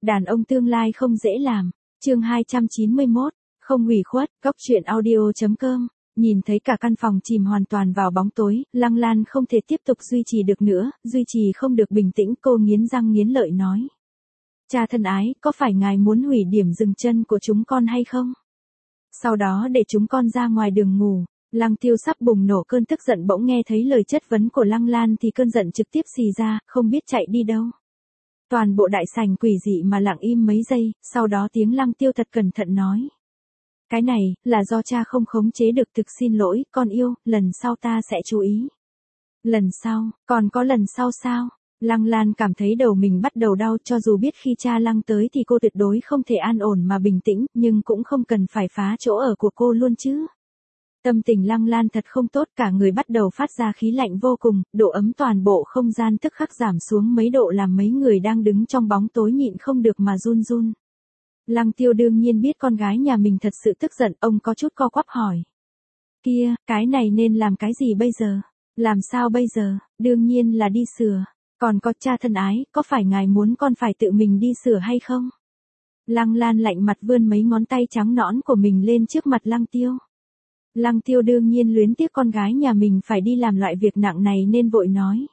Đàn ông tương lai không dễ làm. Chương 291, không ủy khuất, góc truyện audio.com. Nhìn thấy cả căn phòng chìm hoàn toàn vào bóng tối, Lăng Lan không thể tiếp tục duy trì được nữa, duy trì không được bình tĩnh, cô nghiến răng nghiến lợi nói. Cha thân ái, có phải ngài muốn hủy điểm dừng chân của chúng con hay không? Sau đó để chúng con ra ngoài đường ngủ. Lăng Tiêu sắp bùng nổ cơn tức giận, bỗng nghe thấy lời chất vấn của Lăng Lan thì cơn giận trực tiếp xì ra, không biết chạy đi đâu. Toàn bộ đại sảnh quỷ dị mà lặng im mấy giây, sau đó tiếng Lăng Tiêu thật cẩn thận nói. Cái này, là do cha không khống chế được, thực xin lỗi, con yêu, lần sau ta sẽ chú ý. Lần sau, còn có lần sau sao? Lăng Lan cảm thấy đầu mình bắt đầu đau, cho dù biết khi cha Lăng tới thì cô tuyệt đối không thể an ổn mà bình tĩnh, nhưng cũng không cần phải phá chỗ ở của cô luôn chứ. Tâm tình Lăng Lan thật không tốt, cả người bắt đầu phát ra khí lạnh vô cùng, độ ấm toàn bộ không gian tức khắc giảm xuống mấy độ làm mấy người đang đứng trong bóng tối nhịn không được mà run run. Lăng Tiêu đương nhiên biết con gái nhà mình thật sự tức giận, ông có chút co quắp hỏi. Kia, cái này nên làm cái gì bây giờ? Làm sao bây giờ? Đương nhiên là đi sửa. Còn có cha thân ái, có phải ngài muốn con phải tự mình đi sửa hay không? Lăng Lan lạnh mặt vươn mấy ngón tay trắng nõn của mình lên trước mặt Lăng Tiêu. Lăng Tiêu đương nhiên luyến tiếc con gái nhà mình phải đi làm loại việc nặng này nên vội nói.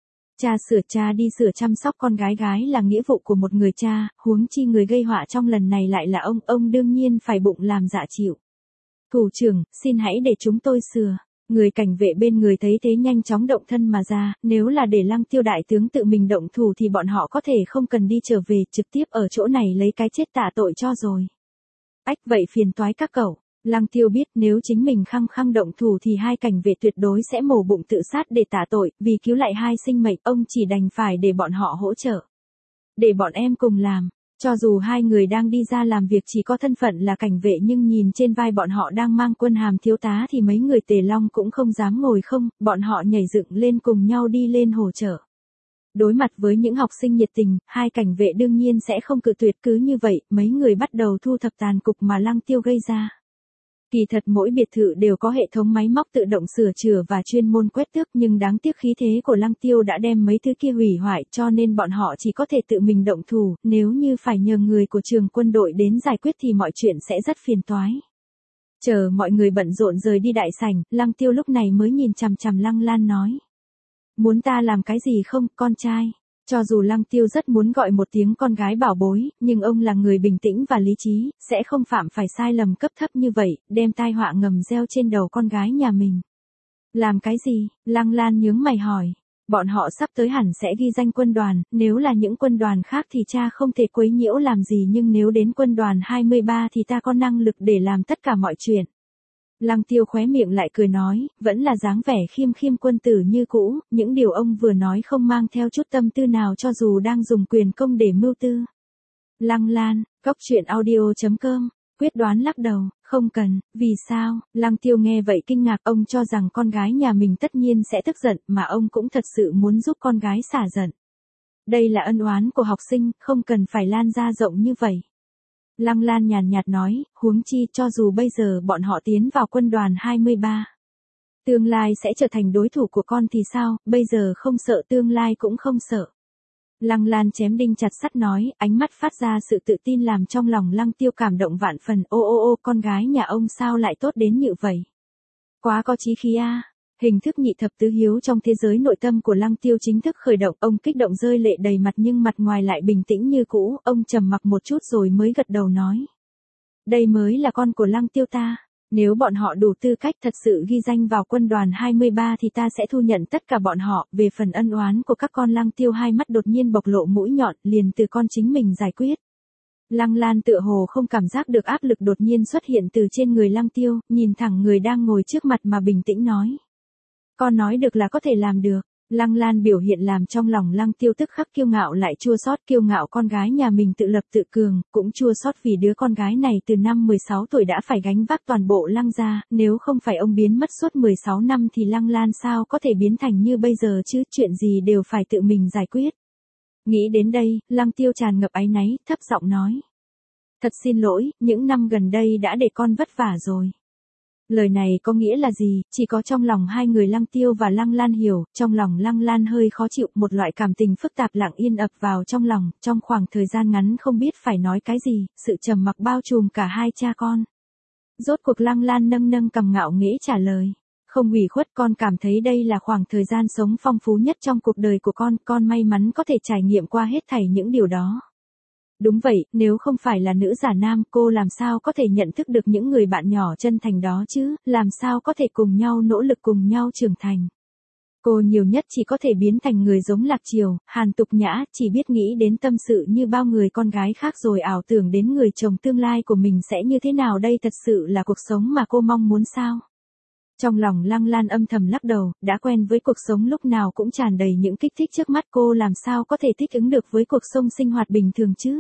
Cha đi sửa chăm sóc con gái là nghĩa vụ của một người cha, huống chi người gây họa trong lần này lại là ông đương nhiên phải bụng làm dạ chịu. Thủ trưởng, xin hãy để chúng tôi sửa. Người cảnh vệ bên người thấy thế nhanh chóng động thân mà ra, nếu là để Lăng Tiêu đại tướng tự mình động thủ thì bọn họ có thể không cần đi trở về, trực tiếp ở chỗ này lấy cái chết tạ tội cho rồi. Ách, vậy phiền toái các cậu. Lăng Tiêu biết nếu chính mình khăng khăng động thủ thì hai cảnh vệ tuyệt đối sẽ mổ bụng tự sát để tạ tội, vì cứu lại hai sinh mệnh, ông chỉ đành phải để bọn họ hỗ trợ. Để bọn em cùng làm. Cho dù hai người đang đi ra làm việc chỉ có thân phận là cảnh vệ nhưng nhìn trên vai bọn họ đang mang quân hàm thiếu tá thì mấy người Tề Long cũng không dám ngồi không, bọn họ nhảy dựng lên cùng nhau đi lên hỗ trợ. Đối mặt với những học sinh nhiệt tình, hai cảnh vệ đương nhiên sẽ không cự tuyệt, cứ như vậy, mấy người bắt đầu thu thập tàn cục mà Lăng Tiêu gây ra. Kỳ thật mỗi biệt thự đều có hệ thống máy móc tự động sửa chữa và chuyên môn quét tước, nhưng đáng tiếc khí thế của Lăng Tiêu đã đem mấy thứ kia hủy hoại cho nên bọn họ chỉ có thể tự mình động thủ, nếu như phải nhờ người của trường quân đội đến giải quyết thì mọi chuyện sẽ rất phiền toái. Chờ mọi người bận rộn rời đi đại sảnh, Lăng Tiêu lúc này mới nhìn chằm chằm Lăng Lan nói. Muốn ta làm cái gì không, con trai? Cho dù Lăng Tiêu rất muốn gọi một tiếng con gái bảo bối, nhưng ông là người bình tĩnh và lý trí, sẽ không phạm phải sai lầm cấp thấp như vậy, đem tai họa ngầm gieo trên đầu con gái nhà mình. Làm cái gì? Lăng Lan nhướng mày hỏi. Bọn họ sắp tới hẳn sẽ ghi danh quân đoàn, nếu là những quân đoàn khác thì cha không thể quấy nhiễu làm gì, nhưng nếu đến quân đoàn 23 thì ta có năng lực để làm tất cả mọi chuyện. Lăng Tiêu khóe miệng lại cười nói, vẫn là dáng vẻ khiêm khiêm quân tử như cũ, những điều ông vừa nói không mang theo chút tâm tư nào cho dù đang dùng quyền công để mưu tư. Lăng Lan, góc truyện audio.com, quyết đoán lắc đầu, không cần, vì sao? Lăng Tiêu nghe vậy kinh ngạc, ông cho rằng con gái nhà mình tất nhiên sẽ tức giận, mà ông cũng thật sự muốn giúp con gái xả giận. Đây là ân oán của học sinh, không cần phải lan ra rộng như vậy. Lăng Lan nhàn nhạt nói, huống chi cho dù bây giờ bọn họ tiến vào quân đoàn 23. Tương lai sẽ trở thành đối thủ của con thì sao, bây giờ không sợ tương lai cũng không sợ. Lăng Lan chém đinh chặt sắt nói, ánh mắt phát ra sự tự tin làm trong lòng Lăng Tiêu cảm động vạn phần, ô, con gái nhà ông sao lại tốt đến như vậy. Quá có chí khí a. Hình thức nhị thập tứ hiếu trong thế giới nội tâm của Lăng Tiêu chính thức khởi động, ông kích động rơi lệ đầy mặt nhưng mặt ngoài lại bình tĩnh như cũ, ông trầm mặc một chút rồi mới gật đầu nói. Đây mới là con của Lăng Tiêu ta, nếu bọn họ đủ tư cách thật sự ghi danh vào quân đoàn 23 thì ta sẽ thu nhận tất cả bọn họ, về phần ân oán của các con. Lăng Tiêu hai mắt đột nhiên bộc lộ mũi nhọn, liền từ con chính mình giải quyết. Lăng Lan tựa hồ không cảm giác được áp lực đột nhiên xuất hiện từ trên người Lăng Tiêu, nhìn thẳng người đang ngồi trước mặt mà bình tĩnh nói. Con nói được là có thể làm được. Lăng Lan biểu hiện làm trong lòng Lăng Tiêu tức khắc kiêu ngạo lại chua xót, kiêu ngạo con gái nhà mình tự lập tự cường, cũng chua xót vì đứa con gái này từ năm 16 tuổi đã phải gánh vác toàn bộ Lăng gia, nếu không phải ông biến mất suốt 16 năm thì Lăng Lan sao có thể biến thành như bây giờ chứ, chuyện gì đều phải tự mình giải quyết. Nghĩ đến đây, Lăng Tiêu tràn ngập áy náy, thấp giọng nói. Thật xin lỗi, những năm gần đây đã để con vất vả rồi. Lời này có nghĩa là gì, chỉ có trong lòng hai người Lăng Tiêu và Lăng Lan hiểu, trong lòng Lăng Lan hơi khó chịu, một loại cảm tình phức tạp lặng yên ập vào trong lòng, trong khoảng thời gian ngắn không biết phải nói cái gì, sự trầm mặc bao trùm cả hai cha con. Rốt cuộc Lăng Lan nâng nâng cằm ngạo nghễ trả lời. Không ủy khuất, con cảm thấy đây là khoảng thời gian sống phong phú nhất trong cuộc đời của con may mắn có thể trải nghiệm qua hết thảy những điều đó. Đúng vậy, nếu không phải là nữ giả nam, cô làm sao có thể nhận thức được những người bạn nhỏ chân thành đó chứ, làm sao có thể cùng nhau nỗ lực cùng nhau trưởng thành. Cô nhiều nhất chỉ có thể biến thành người giống Lạc Triều, Hàn Tục Nhã, chỉ biết nghĩ đến tâm sự như bao người con gái khác rồi ảo tưởng đến người chồng tương lai của mình sẽ như thế nào, đây thật sự là cuộc sống mà cô mong muốn sao? Trong lòng Lăng Lan âm thầm lắc đầu, đã quen với cuộc sống lúc nào cũng tràn đầy những kích thích trước mắt, cô làm sao có thể thích ứng được với cuộc sống sinh hoạt bình thường chứ?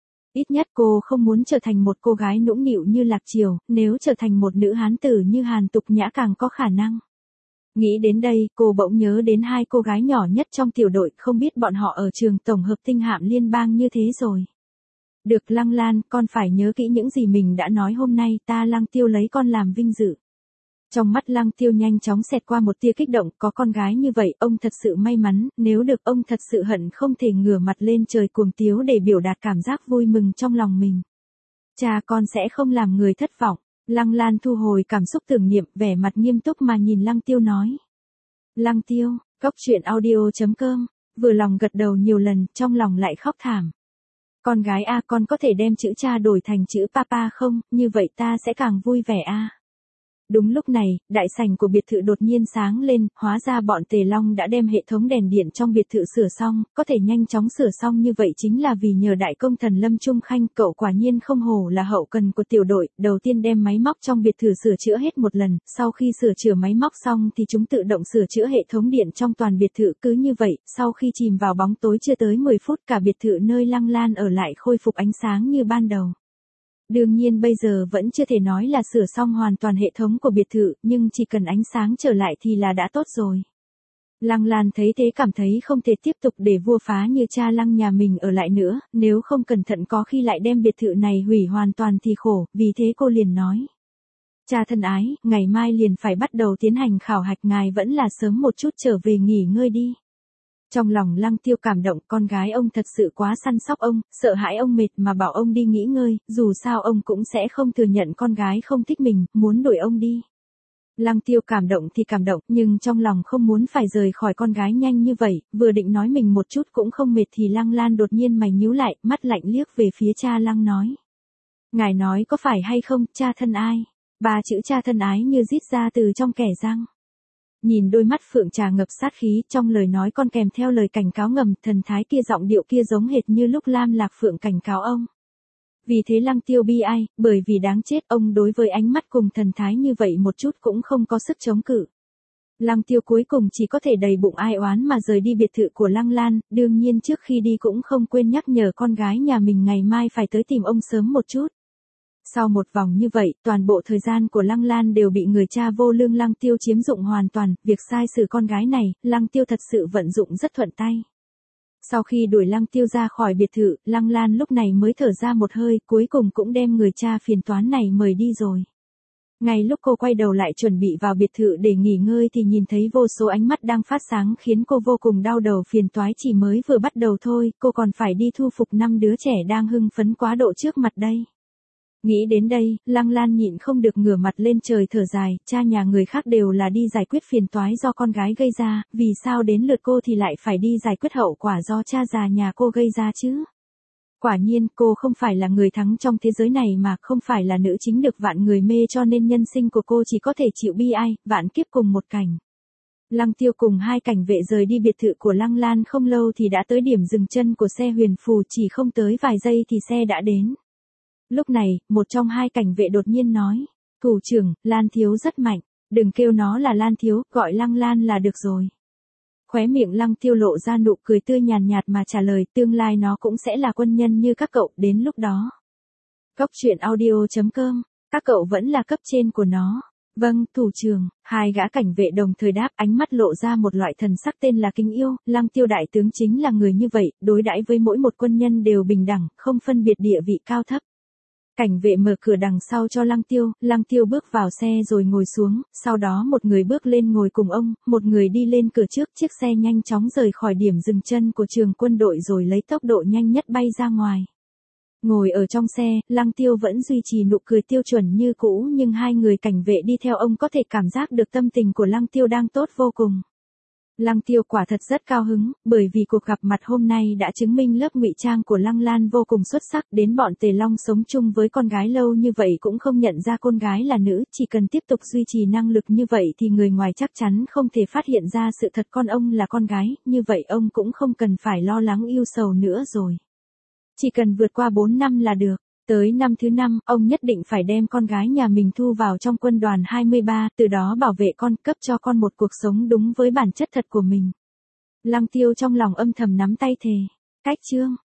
Ít nhất cô không muốn trở thành một cô gái nũng nịu như Lạc Triều, nếu trở thành một nữ hán tử như Hàn Tục Nhã càng có khả năng. Nghĩ đến đây, cô bỗng nhớ đến hai cô gái nhỏ nhất trong tiểu đội, không biết bọn họ ở trường tổng hợp tinh hạm liên bang như thế rồi. Được Lăng Lan, con phải nhớ kỹ những gì mình đã nói hôm nay, ta Lăng Tiêu lấy con làm vinh dự. Trong mắt Lăng Tiêu nhanh chóng xẹt qua một tia kích động, có con gái như vậy, ông thật sự may mắn, nếu được ông thật sự hận không thể ngửa mặt lên trời cuồng tiếu để biểu đạt cảm giác vui mừng trong lòng mình. Cha con sẽ không làm người thất vọng. Lăng Lan thu hồi cảm xúc tưởng niệm, vẻ mặt nghiêm túc mà nhìn Lăng Tiêu nói. Lăng Tiêu, cốc truyện audio.com, vừa lòng gật đầu nhiều lần, trong lòng lại khóc thảm. Con gái a, con có thể đem chữ cha đổi thành chữ papa không, như vậy ta sẽ càng vui vẻ a. Đúng lúc này, đại sảnh của biệt thự đột nhiên sáng lên, hóa ra bọn Tề Long đã đem hệ thống đèn điện trong biệt thự sửa xong, có thể nhanh chóng sửa xong như vậy chính là vì nhờ đại công thần Lâm Trung Khanh, cậu quả nhiên không hổ là hậu cần của tiểu đội, đầu tiên đem máy móc trong biệt thự sửa chữa hết một lần, sau khi sửa chữa máy móc xong thì chúng tự động sửa chữa hệ thống điện trong toàn biệt thự, cứ như vậy, sau khi chìm vào bóng tối chưa tới 10 phút cả biệt thự nơi Lăng Lan ở lại khôi phục ánh sáng như ban đầu. Đương nhiên bây giờ vẫn chưa thể nói là sửa xong hoàn toàn hệ thống của biệt thự, nhưng chỉ cần ánh sáng trở lại thì là đã tốt rồi. Lăng Lan thấy thế cảm thấy không thể tiếp tục để vua phá như cha Lăng nhà mình ở lại nữa, nếu không cẩn thận có khi lại đem biệt thự này hủy hoàn toàn thì khổ, vì thế cô liền nói. Cha thân ái, ngày mai liền phải bắt đầu tiến hành khảo hạch, ngài vẫn là sớm một chút trở về nghỉ ngơi đi. Trong lòng Lăng Tiêu cảm động, con gái ông thật sự quá săn sóc ông, sợ hãi ông mệt mà bảo ông đi nghỉ ngơi, dù sao ông cũng sẽ không thừa nhận con gái không thích mình, muốn đuổi ông đi. Lăng Tiêu cảm động thì cảm động, nhưng trong lòng không muốn phải rời khỏi con gái nhanh như vậy, vừa định nói mình một chút cũng không mệt thì Lăng Lan đột nhiên mày nhíu lại, mắt lạnh liếc về phía cha Lăng nói. Ngài nói có phải hay không, cha thân ai? Ba chữ cha thân ái như rít ra từ trong kẻ răng. Nhìn đôi mắt Phượng Trà ngập sát khí, trong lời nói con kèm theo lời cảnh cáo ngầm, thần thái kia giọng điệu kia giống hệt như lúc Lam Lạc Phượng cảnh cáo ông. Vì thế Lăng Tiêu bi ai, bởi vì đáng chết ông đối với ánh mắt cùng thần thái như vậy một chút cũng không có sức chống cự. Lăng Tiêu cuối cùng chỉ có thể đầy bụng ai oán mà rời đi biệt thự của Lăng Lan, đương nhiên trước khi đi cũng không quên nhắc nhở con gái nhà mình ngày mai phải tới tìm ông sớm một chút. Sau một vòng như vậy, toàn bộ thời gian của Lăng Lan đều bị người cha vô lương Lăng Tiêu chiếm dụng hoàn toàn, việc sai xử con gái này, Lăng Tiêu thật sự vận dụng rất thuận tay. Sau khi đuổi Lăng Tiêu ra khỏi biệt thự, Lăng Lan lúc này mới thở ra một hơi, cuối cùng cũng đem người cha phiền toán này mời đi rồi. Ngay lúc cô quay đầu lại chuẩn bị vào biệt thự để nghỉ ngơi thì nhìn thấy vô số ánh mắt đang phát sáng khiến cô vô cùng đau đầu, phiền toái chỉ mới vừa bắt đầu thôi, cô còn phải đi thu phục 5 đứa trẻ đang hưng phấn quá độ trước mặt đây. Nghĩ đến đây, Lăng Lan nhịn không được ngửa mặt lên trời thở dài, cha nhà người khác đều là đi giải quyết phiền toái do con gái gây ra, vì sao đến lượt cô thì lại phải đi giải quyết hậu quả do cha già nhà cô gây ra chứ? Quả nhiên, cô không phải là người thắng trong thế giới này mà không phải là nữ chính được vạn người mê, cho nên nhân sinh của cô chỉ có thể chịu bi ai, vạn kiếp cùng một cảnh. Lăng Tiêu cùng hai cảnh vệ rời đi biệt thự của Lăng Lan không lâu thì đã tới điểm dừng chân của xe huyền phù, chỉ không tới vài giây thì xe đã đến. Lúc này, một trong hai cảnh vệ đột nhiên nói, thủ trưởng, Lan Thiếu rất mạnh, đừng kêu nó là Lan Thiếu, gọi Lăng Lan là được rồi. Khóe miệng Lăng Tiêu lộ ra nụ cười tươi nhàn nhạt mà trả lời, tương lai nó cũng sẽ là quân nhân như các cậu, đến lúc đó. Cốc truyện audio.com, các cậu vẫn là cấp trên của nó. Vâng, thủ trưởng, hai gã cảnh vệ đồng thời đáp, ánh mắt lộ ra một loại thần sắc tên là kính yêu, Lăng Tiêu đại tướng chính là người như vậy, đối đãi với mỗi một quân nhân đều bình đẳng, không phân biệt địa vị cao thấp. Cảnh vệ mở cửa đằng sau cho Lăng Tiêu bước vào xe rồi ngồi xuống, sau đó một người bước lên ngồi cùng ông, một người đi lên cửa trước, chiếc xe nhanh chóng rời khỏi điểm dừng chân của trường quân đội rồi lấy tốc độ nhanh nhất bay ra ngoài. Ngồi ở trong xe, Lăng Tiêu vẫn duy trì nụ cười tiêu chuẩn như cũ, nhưng hai người cảnh vệ đi theo ông có thể cảm giác được tâm tình của Lăng Tiêu đang tốt vô cùng. Lăng Tiêu quả thật rất cao hứng, bởi vì cuộc gặp mặt hôm nay đã chứng minh lớp ngụy trang của Lăng Lan vô cùng xuất sắc, đến bọn Tề Long sống chung với con gái lâu như vậy cũng không nhận ra con gái là nữ, chỉ cần tiếp tục duy trì năng lực như vậy thì người ngoài chắc chắn không thể phát hiện ra sự thật con ông là con gái, như vậy ông cũng không cần phải lo lắng ưu sầu nữa rồi. Chỉ cần vượt qua 4 năm là được. Tới năm thứ 5, ông nhất định phải đem con gái nhà mình thu vào trong quân đoàn 23, từ đó bảo vệ con, cấp cho con một cuộc sống đúng với bản chất thật của mình. Lăng Tiêu trong lòng âm thầm nắm tay thề. Cách chương